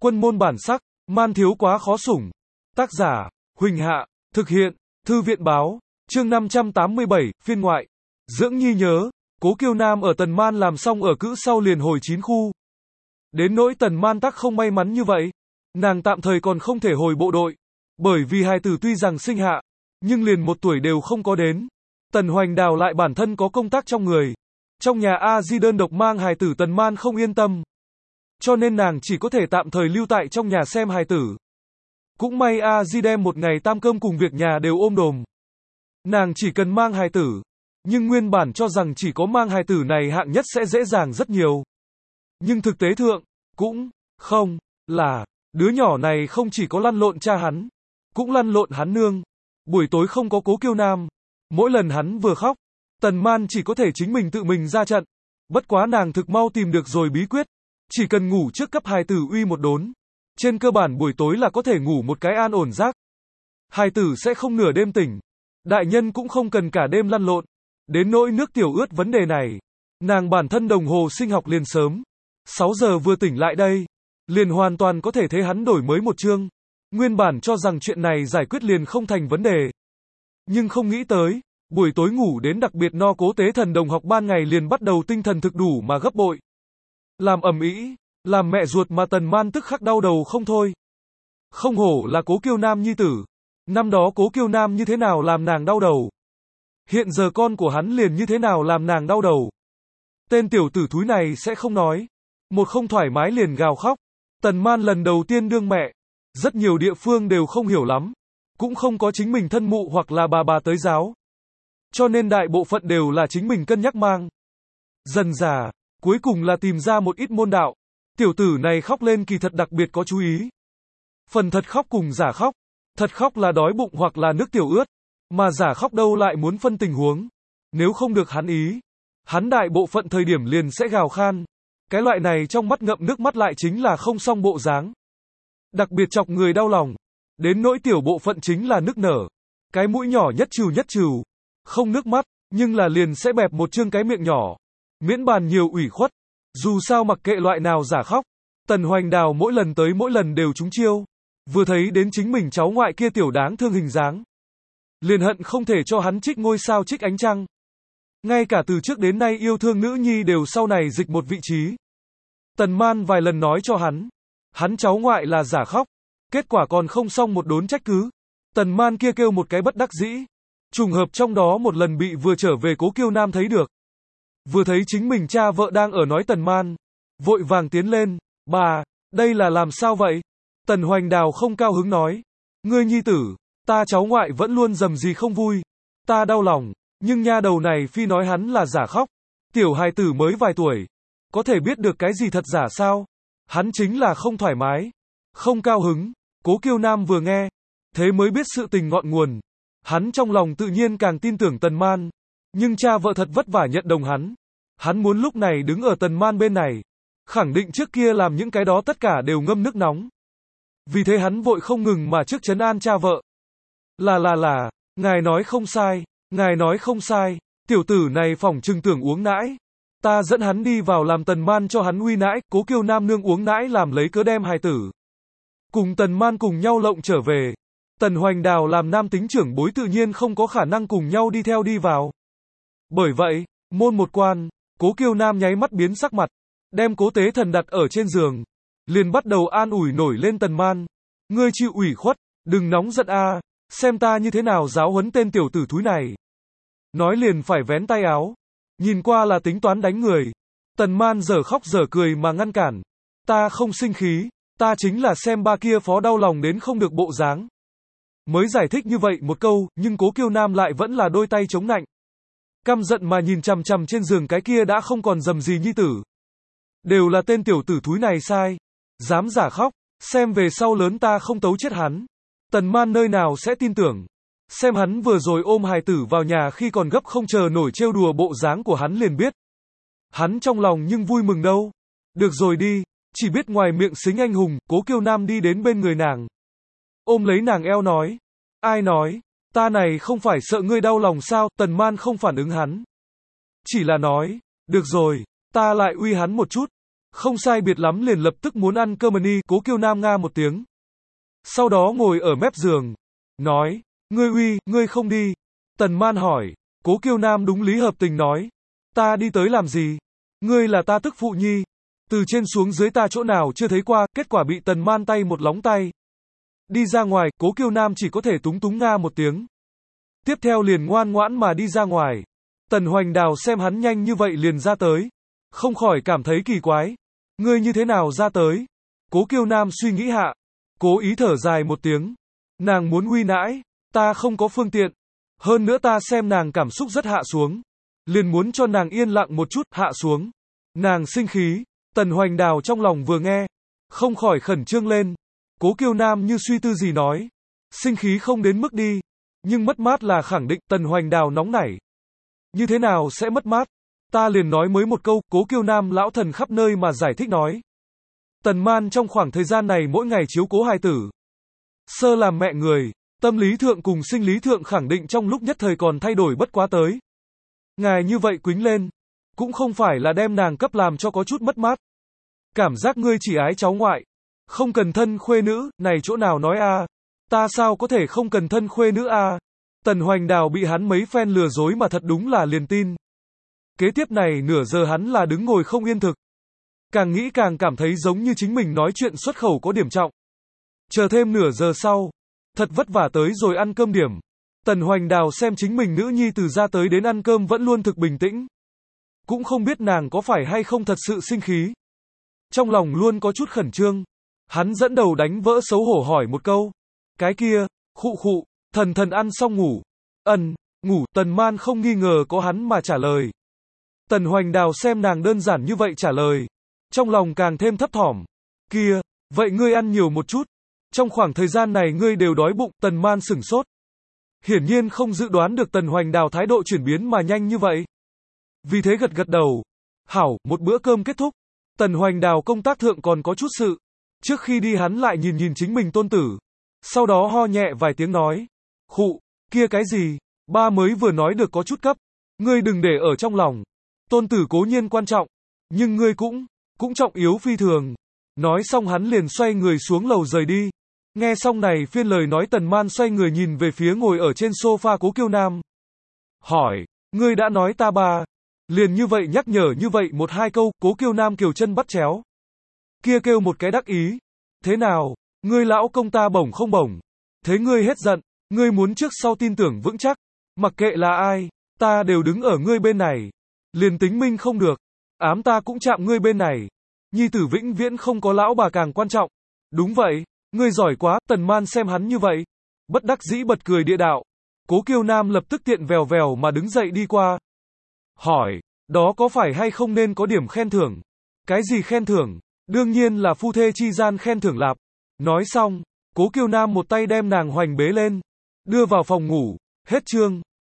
Quân môn bản sắc, man thiếu quá khó sủng. Tác giả, Huỳnh Hạ, thực hiện, Thư viện báo, chương 587, phiên ngoại. Dưỡng Nhi nhớ, Cố Kiêu Nam ở Tần Man làm xong ở cữ sau liền hồi 9 khu. Đến nỗi Tần Man tắc không may mắn như vậy. Nàng tạm thời còn không thể hồi bộ đội. Bởi vì hài tử tuy rằng sinh hạ, nhưng liền 1 tuổi đều không có đến. Tần Hoành Đào lại bản thân có công tác trong người. Trong nhà A Di đơn độc mang hài tử Tần Man không yên tâm. Cho nên nàng chỉ có thể tạm thời lưu tại trong nhà xem hài tử. Cũng may A Di đem một ngày tam cơm cùng việc nhà đều ôm đồm. Nàng chỉ cần mang hài tử. Nhưng nguyên bản cho rằng chỉ có mang hài tử này hạng nhất sẽ dễ dàng rất nhiều. Nhưng thực tế thượng, cũng không là, đứa nhỏ này không chỉ có lăn lộn cha hắn, cũng lăn lộn hắn nương. Buổi tối không có Cố Kiêu Nam. Mỗi lần hắn vừa khóc, Tần Man chỉ có thể chính mình tự mình ra trận. Bất quá nàng thực mau tìm được rồi bí quyết. Chỉ cần ngủ trước cấp hài tử uy một đốn. Trên cơ bản buổi tối là có thể ngủ một cái an ổn giấc. Hài tử sẽ không nửa đêm tỉnh. Đại nhân cũng không cần cả đêm lăn lộn. Đến nỗi nước tiểu ướt vấn đề này. Nàng bản thân đồng hồ sinh học liền sớm. 6 giờ vừa tỉnh lại đây. Liền hoàn toàn có thể thấy hắn đổi mới một chương. Nguyên bản cho rằng chuyện này giải quyết liền không thành vấn đề. Nhưng không nghĩ tới. Buổi tối ngủ đến đặc biệt no Cố Tế Thần đồng học ban ngày liền bắt đầu tinh thần thực đủ mà gấp bội. Làm ầm ĩ, làm mẹ ruột mà Tần Man tức khắc đau đầu không thôi. Không hổ là Cố Kiêu Nam nhi tử. Năm đó Cố Kiêu Nam như thế nào làm nàng đau đầu. Hiện giờ con của hắn liền như thế nào làm nàng đau đầu. Tên tiểu tử thúi này sẽ không nói. Một không thoải mái liền gào khóc. Tần Man lần đầu tiên đương mẹ. Rất nhiều địa phương đều không hiểu lắm. Cũng không có chính mình thân mụ hoặc là bà tới giáo. Cho nên đại bộ phận đều là chính mình cân nhắc mang. Dần dà, cuối cùng là tìm ra một ít môn đạo. Tiểu tử này khóc lên kỳ thật đặc biệt có chú ý. Phần thật khóc cùng giả khóc. Thật khóc là đói bụng hoặc là nước tiểu ướt. Mà giả khóc đâu lại muốn phân tình huống. Nếu không được hắn ý. Hắn đại bộ phận thời điểm liền sẽ gào khan. Cái loại này trong mắt ngậm nước mắt lại chính là không xong bộ dáng. Đặc biệt chọc người đau lòng. Đến nỗi tiểu bộ phận chính là nức nở. Cái mũi nhỏ nhất trừ. Không nước mắt, nhưng là liền sẽ bẹp một chương cái miệng nhỏ. Miễn bàn nhiều ủy khuất. Dù sao mặc kệ loại nào giả khóc. Tần Hoành Đào mỗi lần tới mỗi lần đều trúng chiêu. Vừa thấy đến chính mình cháu ngoại kia tiểu đáng thương hình dáng. Liền hận không thể cho hắn trích ngôi sao trích ánh trăng. Ngay cả từ trước đến nay yêu thương nữ nhi đều sau này dịch một vị trí. Tần Man vài lần nói cho hắn. Hắn cháu ngoại là giả khóc. Kết quả còn không xong một đốn trách cứ. Tần Man kia kêu một cái bất đắc dĩ. Trùng hợp trong đó một lần bị vừa trở về Cố Kiêu Nam thấy được. Vừa thấy chính mình cha vợ đang ở nói Tần Man. Vội vàng tiến lên. Bà, đây là làm sao vậy? Tần Hoành Đào không cao hứng nói. Ngươi nhi tử, ta cháu ngoại vẫn luôn dầm gì không vui. Ta đau lòng, nhưng nha đầu này phi nói hắn là giả khóc. Tiểu hài tử mới vài tuổi. Có thể biết được cái gì thật giả sao? Hắn chính là không thoải mái. Không cao hứng. Cố Kiêu Nam vừa nghe. Thế mới biết sự tình ngọn nguồn. Hắn trong lòng tự nhiên càng tin tưởng Tần Man. Nhưng cha vợ thật vất vả nhận đồng hắn. Hắn muốn lúc này đứng ở Tần Man bên này. Khẳng định trước kia làm những cái đó tất cả đều ngâm nước nóng. Vì thế hắn vội không ngừng mà trước trấn an cha vợ. Là, ngài nói không sai, ngài nói không sai, tiểu tử này phỏng chừng tưởng uống nãi. Ta dẫn hắn đi vào làm Tần Man cho hắn uy nãi, Cố Kiêu Nam nương uống nãi làm lấy cớ đem hài tử. Cùng Tần Man cùng nhau lộng trở về. Tần Hoành Đào làm nam tính trưởng bối tự nhiên không có khả năng cùng nhau đi theo đi vào. Bởi vậy, môn một quan, Cố Kiêu Nam nháy mắt biến sắc mặt, đem Cố Tế Thần đặt ở trên giường, liền bắt đầu an ủi nổi lên Tần Man. Ngươi chịu ủy khuất, đừng nóng giận a, xem ta như thế nào giáo huấn tên tiểu tử thúi này. Nói liền phải vén tay áo, nhìn qua là tính toán đánh người. Tần Man dở khóc dở cười mà ngăn cản. Ta không sinh khí, ta chính là xem ba kia phó đau lòng đến không được bộ dáng. Mới giải thích như vậy một câu, nhưng Cố Kiêu Nam lại vẫn là đôi tay chống nạnh. Căm giận mà nhìn chằm chằm trên giường cái kia đã không còn dầm gì nhi tử. Đều là tên tiểu tử thúi này sai. Dám giả khóc, xem về sau lớn ta không tấu chết hắn. Tần Man nơi nào sẽ tin tưởng. Xem hắn vừa rồi ôm hài tử vào nhà khi còn gấp không chờ nổi trêu đùa bộ dáng của hắn liền biết. Hắn trong lòng nhưng vui mừng đâu. Được rồi đi, chỉ biết ngoài miệng xính anh hùng, Cố Kiêu Nam đi đến bên người nàng. Ôm lấy nàng eo nói. Ai nói, ta này không phải sợ ngươi đau lòng sao? Tần Man không phản ứng hắn. Chỉ là nói, được rồi, ta lại uy hắn một chút. Không sai biệt lắm liền lập tức muốn ăn cơm đi, Cố Kiêu Nam nga một tiếng. Sau đó ngồi ở mép giường, nói, ngươi không đi. Tần Man hỏi, Cố Kiêu Nam đúng lý hợp tình nói, ta đi tới làm gì? Ngươi là ta tức phụ nhi. Từ trên xuống dưới ta chỗ nào chưa thấy qua, kết quả bị Tần Man tay một lóng tay. Đi ra ngoài, Cố Kiêu Nam chỉ có thể túng túng nga một tiếng. Tiếp theo liền ngoan ngoãn mà đi ra ngoài. Tần Hoành Đào xem hắn nhanh như vậy liền ra tới. Không khỏi cảm thấy kỳ quái. Ngươi như thế nào ra tới? Cố Kiêu Nam suy nghĩ hạ. Cố ý thở dài một tiếng. Nàng muốn uy nãi. Ta không có phương tiện. Hơn nữa ta xem nàng cảm xúc rất hạ xuống. Liền muốn cho nàng yên lặng một chút, hạ xuống. Nàng sinh khí. Tần Hoành Đào trong lòng vừa nghe. Không khỏi khẩn trương lên. Cố Kiêu Nam như suy tư gì nói. Sinh khí không đến mức đi. Nhưng mất mát là khẳng định. Tần Hoành Đào nóng nảy. Như thế nào sẽ mất mát? Ta liền nói mới một câu. Cố Kiêu Nam lão thần khắp nơi mà giải thích nói. Tần Man trong khoảng thời gian này mỗi ngày chiếu cố hài tử. Sơ làm mẹ người. Tâm lý thượng cùng sinh lý thượng khẳng định trong lúc nhất thời còn thay đổi bất quá tới. Ngài như vậy quýnh lên. Cũng không phải là đem nàng cấp làm cho có chút mất mát. Cảm giác ngươi chỉ ái cháu ngoại. Không cần thân khuê nữ, này chỗ nào nói a? Ta sao có thể không cần thân khuê nữ a? Tần Hoành Đào bị hắn mấy phen lừa dối mà thật đúng là liền tin. Kế tiếp này nửa giờ hắn là đứng ngồi không yên thực. Càng nghĩ càng cảm thấy giống như chính mình nói chuyện xuất khẩu có điểm trọng. Chờ thêm nửa giờ sau. Thật vất vả tới rồi ăn cơm điểm. Tần Hoành Đào xem chính mình nữ nhi từ ra tới đến ăn cơm vẫn luôn thực bình tĩnh. Cũng không biết nàng có phải hay không thật sự sinh khí. Trong lòng luôn có chút khẩn trương. Hắn dẫn đầu đánh vỡ xấu hổ hỏi một câu. Cái kia, khụ, thần ăn xong ngủ. Ngủ, Tần Man không nghi ngờ có hắn mà trả lời. Tần Hoành Đào xem nàng đơn giản như vậy trả lời. Trong lòng càng thêm thấp thỏm. Kia, vậy ngươi ăn nhiều một chút. Trong khoảng thời gian này ngươi đều đói bụng, Tần Man sửng sốt. Hiển nhiên không dự đoán được Tần Hoành Đào thái độ chuyển biến mà nhanh như vậy. Vì thế gật đầu. Hảo, một bữa cơm kết thúc. Tần Hoành Đào công tác thượng còn có chút sự. Trước khi đi hắn lại nhìn chính mình tôn tử. Sau đó ho nhẹ vài tiếng nói. Khụ, kia cái gì? Ba mới vừa nói được có chút cấp. Ngươi đừng để ở trong lòng. Tôn tử cố nhiên quan trọng. Nhưng ngươi cũng trọng yếu phi thường. Nói xong hắn liền xoay người xuống lầu rời đi. Nghe xong này phiên lời nói Tần Man xoay người nhìn về phía ngồi ở trên sofa Cố Kiêu Nam. Hỏi, ngươi đã nói ta ba. Liền như vậy nhắc nhở như vậy một hai câu, Cố Kiêu Nam kiều chân bắt chéo. Kia kêu một cái đắc ý. Thế nào, ngươi lão công ta bổng không bổng. Thế ngươi hết giận, ngươi muốn trước sau tin tưởng vững chắc. Mặc kệ là ai, ta đều đứng ở ngươi bên này. Liền tính minh không được. Ám ta cũng chạm ngươi bên này. Nhi tử vĩnh viễn không có lão bà càng quan trọng. Đúng vậy, ngươi giỏi quá, Tần Man xem hắn như vậy. Bất đắc dĩ bật cười địa đạo. Cố Kiêu Nam lập tức tiện vèo mà đứng dậy đi qua. Hỏi, đó có phải hay không nên có điểm khen thưởng? Cái gì khen thưởng? Đương nhiên là phu thê chi gian khen thưởng lạp. Nói xong, Cố Kiêu Nam một tay đem nàng Hoành bế lên. Đưa vào phòng ngủ, hết chương.